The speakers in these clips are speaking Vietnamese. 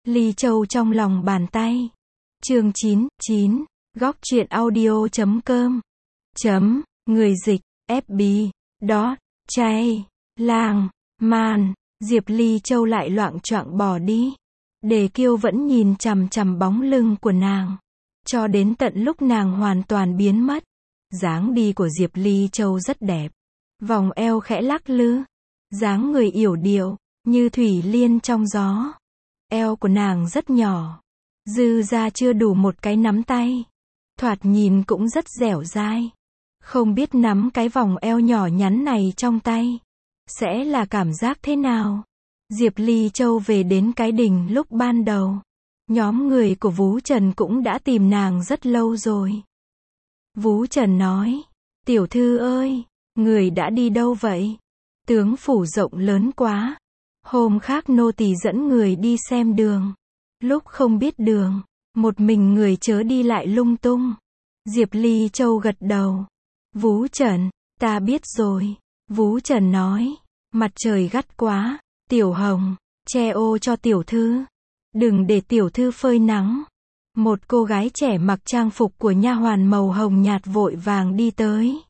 Ly Châu trong lòng bàn tay. Chương 9, Góc truyện audio.com. Người dịch, FB, Chay, Lang, Man. Diệp Ly Châu lại loạng choạng bỏ đi. Đề Kiêu vẫn nhìn chằm chằm bóng lưng của nàng. Cho đến tận lúc nàng hoàn toàn biến mất. Dáng đi của Diệp Ly Châu rất đẹp. Vòng eo khẽ lắc lư. Dáng người yểu điệu, như thủy liên trong gió. Eo của nàng rất nhỏ. Dư ra chưa đủ một cái nắm tay. Thoạt nhìn cũng rất dẻo dai. Không biết nắm cái vòng eo nhỏ nhắn này trong tay sẽ là cảm giác thế nào. Diệp Ly Châu về đến cái đình lúc ban đầu. Nhóm người của Vú Trần cũng đã tìm nàng rất lâu rồi. Vú Trần nói, tiểu thư ơi, người đã đi đâu vậy? Tướng phủ rộng lớn quá. Hôm khác nô tỳ dẫn người đi xem đường. Lúc không biết đường, một mình người chớ đi lại lung tung. Diệp Ly Châu gật đầu. Vú Trần, ta biết rồi. Vú Trần nói, mặt trời gắt quá. Tiểu Hồng, che ô cho tiểu thư. Đừng để tiểu thư phơi nắng. Một cô gái trẻ mặc trang phục của nha hoàn màu hồng nhạt vội vàng đi tới.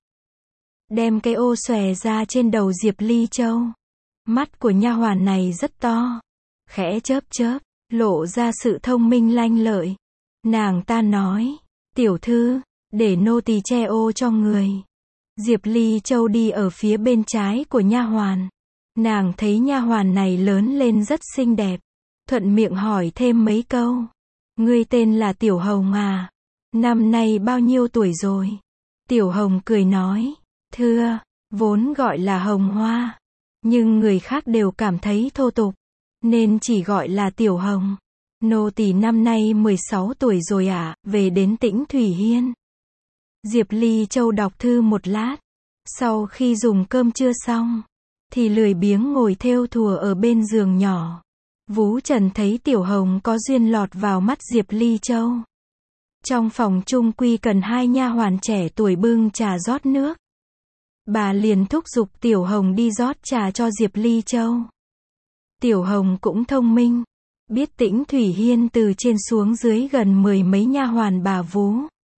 Đem cái ô xòe ra trên đầu Diệp Ly Châu. Mắt của nha hoàn này rất to. Khẽ chớp chớp, lộ ra sự thông minh lanh lợi. Nàng ta nói, tiểu thư, để nô tỳ che ô cho người. Diệp Ly Châu đi ở phía bên trái của nha hoàn. Nàng thấy nha hoàn này lớn lên rất xinh đẹp. Thuận miệng hỏi thêm mấy câu. Ngươi tên là Tiểu Hồng à? Năm nay bao nhiêu tuổi rồi? Tiểu Hồng cười nói, thưa, vốn gọi là Hồng Hoa. Nhưng người khác đều cảm thấy thô tục, nên chỉ gọi là Tiểu Hồng. Nô tỳ năm nay 16 tuổi rồi ạ, về đến tỉnh Thủy Hiên. Diệp Ly Châu đọc thư một lát. Sau khi dùng cơm trưa xong, thì lười biếng ngồi thêu thùa ở bên giường nhỏ. Vú Trần thấy Tiểu Hồng có duyên lọt vào mắt Diệp Ly Châu. Trong phòng chung quy cần hai nha hoàn trẻ tuổi bưng trà rót nước. Bà liền thúc giục Tiểu Hồng đi rót trà cho Diệp Ly Châu. Tiểu Hồng cũng thông minh, biết tỉnh Thủy Hiên từ trên xuống dưới gần 10 mấy nha hoàn bà Vú.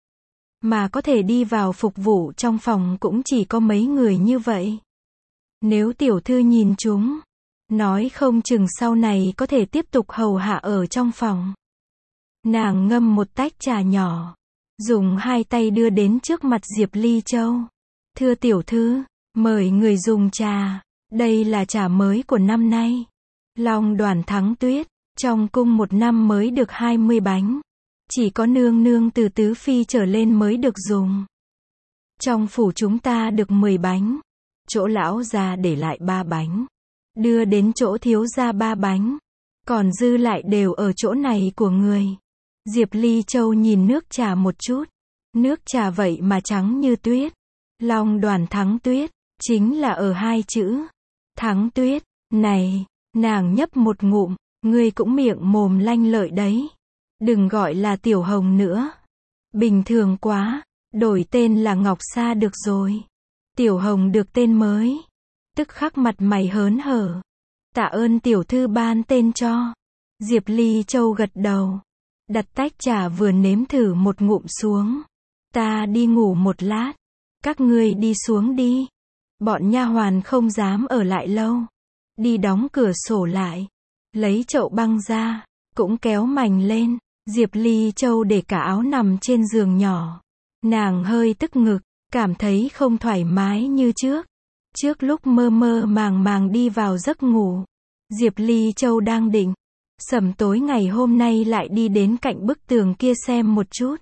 Mà có thể đi vào phục vụ trong phòng cũng chỉ có mấy người như vậy. Nếu tiểu thư nhìn chúng, nói không chừng sau này có thể tiếp tục hầu hạ ở trong phòng. Nàng ngâm một tách trà nhỏ, dùng hai tay đưa đến trước mặt Diệp Ly Châu. Thưa tiểu thư, mời người dùng trà. Đây là trà mới của năm nay. Long Đoàn Thắng Tuyết, trong cung một năm mới được 20 bánh. Chỉ có nương nương từ tứ phi trở lên mới được dùng. Trong phủ chúng ta được 10 bánh. Chỗ lão già để lại 3 bánh. Đưa đến chỗ thiếu gia 3 bánh. Còn dư lại đều ở chỗ này của người. Diệp Ly Châu nhìn nước trà một chút. Nước trà vậy mà trắng như tuyết. Long Đoàn Thắng Tuyết, chính là ở hai chữ. Thắng Tuyết, này, nàng nhấp một ngụm, ngươi cũng miệng mồm lanh lợi đấy. Đừng gọi là Tiểu Hồng nữa. Bình thường quá, đổi tên là Ngọc Sa được rồi. Tiểu Hồng được tên mới. Tức khắc mặt mày hớn hở. Tạ ơn tiểu thư ban tên cho. Diệp Ly Châu gật đầu. Đặt tách trà vừa nếm thử một ngụm xuống. Ta đi ngủ một lát. Các ngươi đi xuống đi. Bọn nha hoàn không dám ở lại lâu. Đi đóng cửa sổ lại. Lấy chậu băng ra. Cũng kéo mành lên. Diệp Ly Châu để cả áo nằm trên giường nhỏ. Nàng hơi tức ngực. Cảm thấy không thoải mái như trước. Trước lúc mơ mơ màng màng đi vào giấc ngủ. Diệp Ly Châu đang định sẩm tối ngày hôm nay lại đi đến cạnh bức tường kia xem một chút.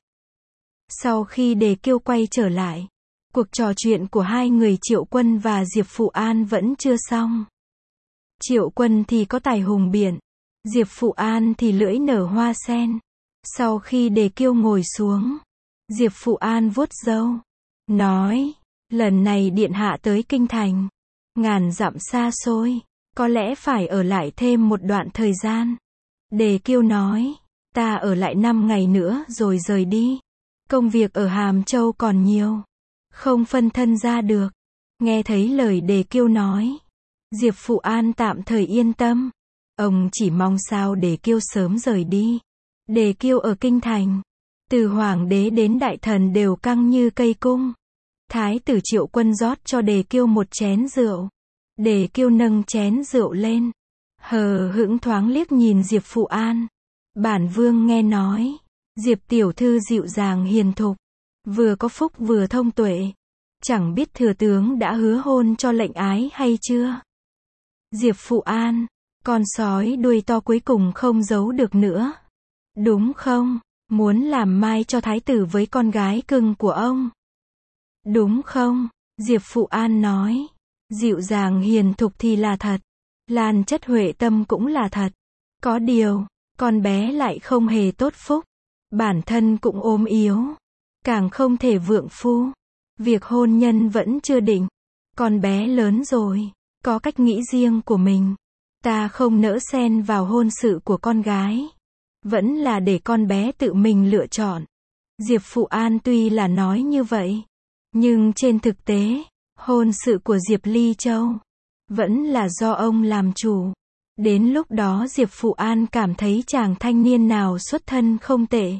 Sau khi Đề Kiêu quay trở lại, cuộc trò chuyện của hai người Triệu Quân và Diệp Phụ An vẫn chưa xong. Triệu Quân thì có tài hùng biện, Diệp Phụ An thì lưỡi nở hoa sen. Sau khi Đề Kiêu ngồi xuống, Diệp Phụ An vuốt râu, nói, lần này điện hạ tới kinh thành, ngàn dặm xa xôi, có lẽ phải ở lại thêm một đoạn thời gian. Đề Kiêu nói, ta ở lại 5 ngày nữa rồi rời đi. Công việc ở Hàm Châu còn nhiều, không phân thân ra được. Nghe thấy lời Đề Kiêu nói, Diệp Phụ An tạm thời yên tâm. Ông chỉ mong sao Đề Kiêu sớm rời đi. Đề Kiêu ở kinh thành, từ hoàng đế đến đại thần đều căng như cây cung. Thái tử Triệu Quân rót cho Đề Kiêu một chén rượu. Đề Kiêu nâng chén rượu lên, hờ hững thoáng liếc nhìn Diệp Phụ An. Bản vương nghe nói, Diệp tiểu thư dịu dàng hiền thục, vừa có phúc vừa thông tuệ. Chẳng biết thừa tướng đã hứa hôn cho lệnh ái hay chưa? Diệp Phụ An, con sói đuôi to cuối cùng không giấu được nữa. Đúng không? Muốn làm mai cho thái tử với con gái cưng của ông. Đúng không? Diệp Phụ An nói. Dịu dàng hiền thục thì là thật. Lan chất huệ tâm cũng là thật. Có điều, con bé lại không hề tốt phúc. Bản thân cũng ốm yếu. Càng không thể vượng phu. Việc hôn nhân vẫn chưa định. Con bé lớn rồi, có cách nghĩ riêng của mình. Ta không nỡ xen vào hôn sự của con gái. Vẫn là để con bé tự mình lựa chọn. Diệp Phụ An tuy là nói như vậy, nhưng trên thực tế, hôn sự của Diệp Ly Châu vẫn là do ông làm chủ. Đến lúc đó Diệp Phụ An cảm thấy chàng thanh niên nào xuất thân không tệ,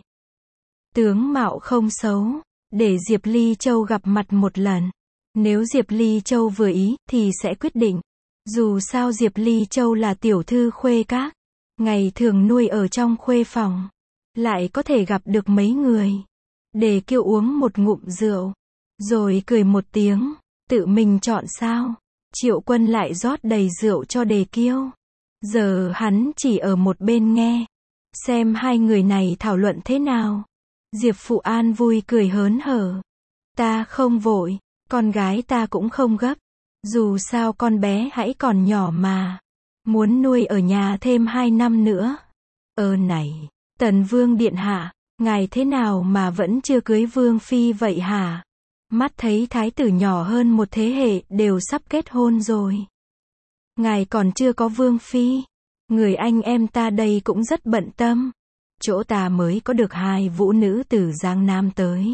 tướng mạo không xấu, để Diệp Ly Châu gặp mặt một lần. Nếu Diệp Ly Châu vừa ý, thì sẽ quyết định. Dù sao Diệp Ly Châu là tiểu thư khuê các, ngày thường nuôi ở trong khuê phòng, lại có thể gặp được mấy người. Đề Kiêu uống một ngụm rượu, rồi cười một tiếng, tự mình chọn sao? Triệu Quân lại rót đầy rượu cho Đề Kiêu. Giờ hắn chỉ ở một bên nghe, xem hai người này thảo luận thế nào. Diệp Phụ An vui cười hớn hở. Ta không vội, con gái ta cũng không gấp. Dù sao con bé hãy còn nhỏ mà. Muốn nuôi ở nhà thêm 2 năm nữa. Này, Tần Vương Điện Hạ, ngài thế nào mà vẫn chưa cưới Vương Phi vậy hả? Mắt thấy thái tử nhỏ hơn một thế hệ đều sắp kết hôn rồi. Ngài còn chưa có Vương Phi. Người anh em ta đây cũng rất bận tâm. Chỗ ta mới có được 2 vũ nữ từ Giang Nam tới.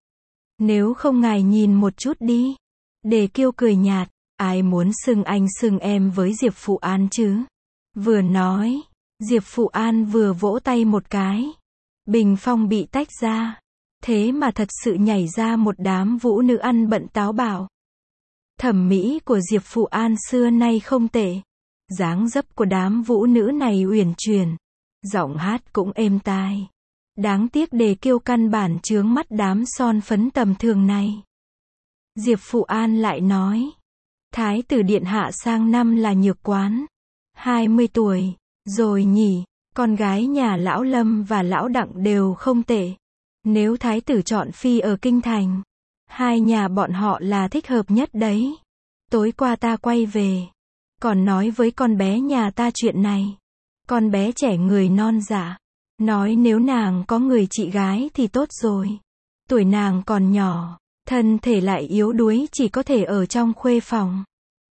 Nếu không ngài nhìn một chút đi. Đề Kiêu cười nhạt, ai muốn xưng anh xưng em với Diệp Phụ An chứ? Vừa nói, Diệp Phụ An vừa vỗ tay một cái. Bình phong bị tách ra. Thế mà thật sự nhảy ra một đám vũ nữ ăn bận táo bạo. Thẩm mỹ của Diệp Phụ An xưa nay không tệ. Dáng dấp của đám vũ nữ này uyển chuyển. Giọng hát cũng êm tai. Đáng tiếc Đề Kiêu căn bản chướng mắt đám son phấn tầm thường này. Diệp Phụ An lại nói. Thái tử Điện Hạ sang năm là nhược quán. 20 tuổi, rồi nhỉ, con gái nhà lão Lâm và lão Đặng đều không tệ. Nếu thái tử chọn phi ở kinh thành, hai nhà bọn họ là thích hợp nhất đấy. Tối qua ta quay về, còn nói với con bé nhà ta chuyện này. Con bé trẻ người non dạ, nói nếu nàng có người chị gái thì tốt rồi. Tuổi nàng còn nhỏ, thân thể lại yếu đuối, chỉ có thể ở trong khuê phòng.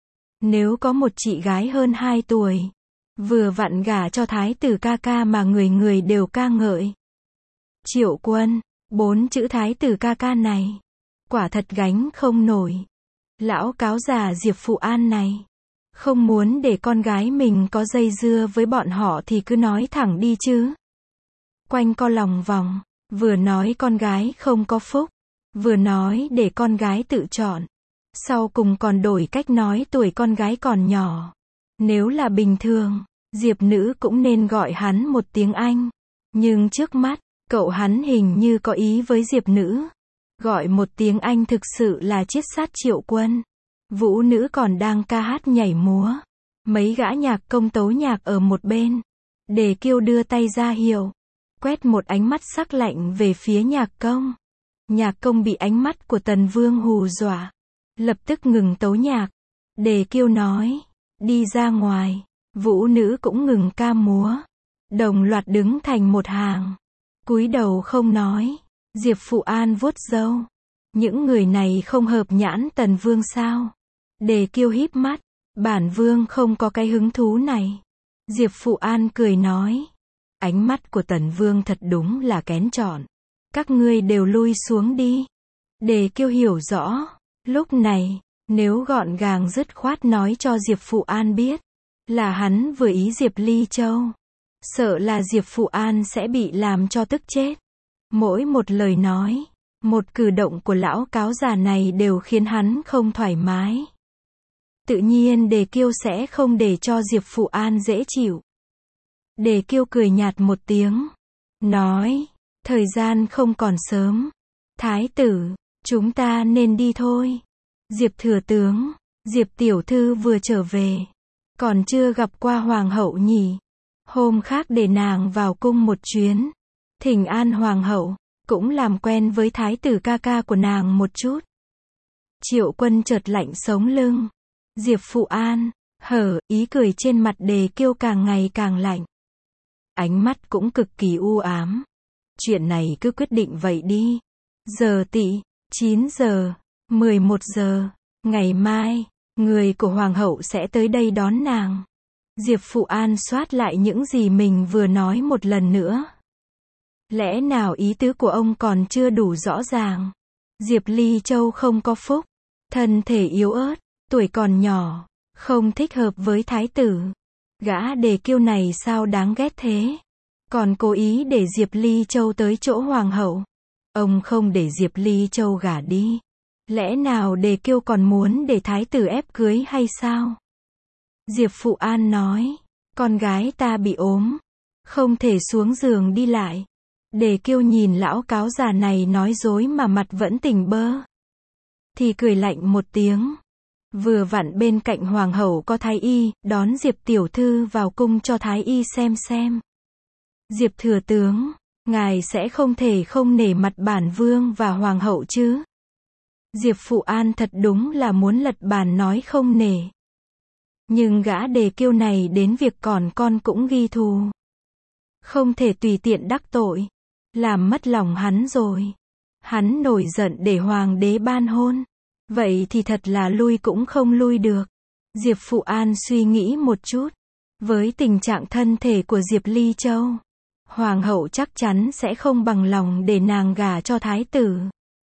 Nếu có một chị gái hơn 2 tuổi, vừa vặn gả cho thái tử ca ca mà người người đều ca ngợi. Triệu Quân, 4 chữ thái tử ca ca này, quả thật gánh không nổi. Lão cáo già Diệp Phụ An này, không muốn để con gái mình có dây dưa với bọn họ thì cứ nói thẳng đi chứ. Quanh co lòng vòng, vừa nói con gái không có phúc, vừa nói để con gái tự chọn. Sau cùng còn đổi cách nói tuổi con gái còn nhỏ. Nếu là bình thường, Diệp nữ cũng nên gọi hắn một tiếng anh. Nhưng trước mắt, cậu hắn hình như có ý với Diệp nữ. Gọi một tiếng anh thực sự là chiết sát Triệu Quân. Vũ nữ còn đang ca hát nhảy múa. Mấy gã nhạc công tấu nhạc ở một bên. Đề Kiêu đưa tay ra hiệu, quét một ánh mắt sắc lạnh về phía nhạc công. Nhạc công bị ánh mắt của Tần Vương hù dọa, lập tức ngừng tấu nhạc. Đề Kiêu nói, đi ra ngoài. Vũ nữ cũng ngừng ca múa, đồng loạt đứng thành một hàng, cúi đầu không nói. Diệp Phụ An vuốt râu, những người này không hợp nhãn Tần Vương sao? Đề Kiêu híp mắt, bản vương không có cái hứng thú này. Diệp Phụ An cười nói, ánh mắt của Tần Vương thật đúng là kén chọn. Các ngươi đều lui xuống đi. Đề Kiêu hiểu rõ, lúc này, nếu gọn gàng dứt khoát nói cho Diệp Phụ An biết, Là hắn vừa ý Diệp Ly Châu. Sợ là Diệp Phụ An sẽ bị làm cho tức chết. Mỗi một lời nói, một cử động của lão cáo già này đều khiến hắn không thoải mái. Tự nhiên Đề Kiêu sẽ không để cho Diệp Phụ An dễ chịu. Đề Kiêu cười nhạt một tiếng, nói, thời gian không còn sớm. Thái tử, chúng ta nên đi thôi. Diệp thừa tướng, Diệp tiểu thư vừa trở về, còn chưa gặp qua hoàng hậu nhỉ. Hôm khác để nàng vào cung một chuyến, thỉnh an hoàng hậu, cũng làm quen với thái tử ca ca của nàng một chút. Triệu Quân chợt lạnh sống lưng. Diệp Phụ An, ý cười trên mặt Đề Kiêu càng ngày càng lạnh. Ánh mắt cũng cực kỳ u ám. Chuyện này cứ quyết định vậy đi. Giờ tỵ, 9 giờ, 11 giờ, ngày mai, người của hoàng hậu sẽ tới đây đón nàng. Diệp Phụ An soát lại những gì mình vừa nói một lần nữa. Lẽ nào ý tứ của ông còn chưa đủ rõ ràng? Diệp Ly Châu không có phúc, thân thể yếu ớt, tuổi còn nhỏ, không thích hợp với thái tử. Gã Đề Kiêu này sao đáng ghét thế? Còn cố ý để Diệp Ly Châu tới chỗ hoàng hậu. Ông không để Diệp Ly Châu gả đi. Lẽ nào Đề Kiêu còn muốn để thái tử ép cưới hay sao? Diệp Phụ An nói, con gái ta bị ốm, không thể xuống giường đi lại. Đề Kiêu nhìn lão cáo già này nói dối mà mặt vẫn tỉnh bơ. Thì cười lạnh một tiếng. Vừa vặn bên cạnh hoàng hậu có thái y, đón Diệp tiểu thư vào cung cho thái y xem. Diệp thừa tướng, ngài sẽ không thể không nể mặt bản vương và hoàng hậu chứ? Diệp Phụ An thật đúng là muốn lật bàn nói không nể. Nhưng gã Đề Kiêu này đến việc còn con cũng ghi thù. Không thể tùy tiện đắc tội. Làm mất lòng hắn rồi. Hắn nổi giận để hoàng đế ban hôn. Vậy thì thật là lui cũng không lui được. Diệp Phụ An suy nghĩ một chút. Với tình trạng thân thể của Diệp Ly Châu, hoàng hậu chắc chắn sẽ không bằng lòng để nàng gả cho thái tử.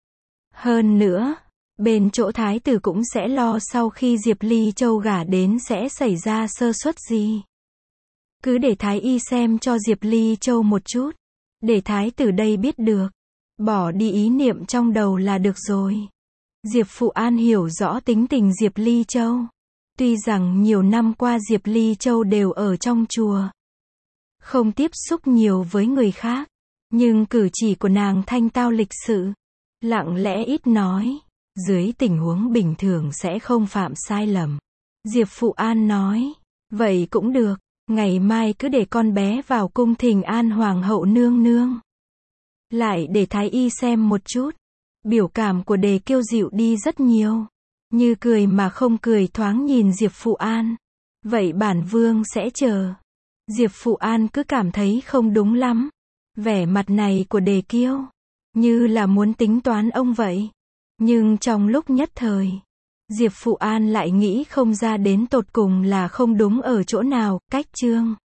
Hơn nữa, bên chỗ thái tử cũng sẽ lo sau khi Diệp Ly Châu gả đến sẽ xảy ra sơ suất gì. Cứ để thái y xem cho Diệp Ly Châu một chút. Để thái tử đây biết được. Bỏ đi ý niệm trong đầu là được rồi. Diệp Phụ An hiểu rõ tính tình Diệp Ly Châu. Tuy rằng nhiều năm qua Diệp Ly Châu đều ở trong chùa, không tiếp xúc nhiều với người khác, nhưng cử chỉ của nàng thanh tao lịch sự, lặng lẽ ít nói, dưới tình huống bình thường sẽ không phạm sai lầm. Diệp Phụ An nói, vậy cũng được, ngày mai cứ để con bé vào cung thỉnh an hoàng hậu nương nương. Lại để thái y xem một chút. Biểu cảm của Đề Kiêu dịu đi rất nhiều. Như cười mà không cười thoáng nhìn Diệp Phụ An. Vậy bản vương sẽ chờ. Diệp Phụ An cứ cảm thấy không đúng lắm. Vẻ mặt này của Đề Kiêu, như là muốn tính toán ông vậy. Nhưng trong lúc nhất thời, Diệp Phụ An lại nghĩ không ra đến tột cùng là không đúng ở chỗ nào. Cách chương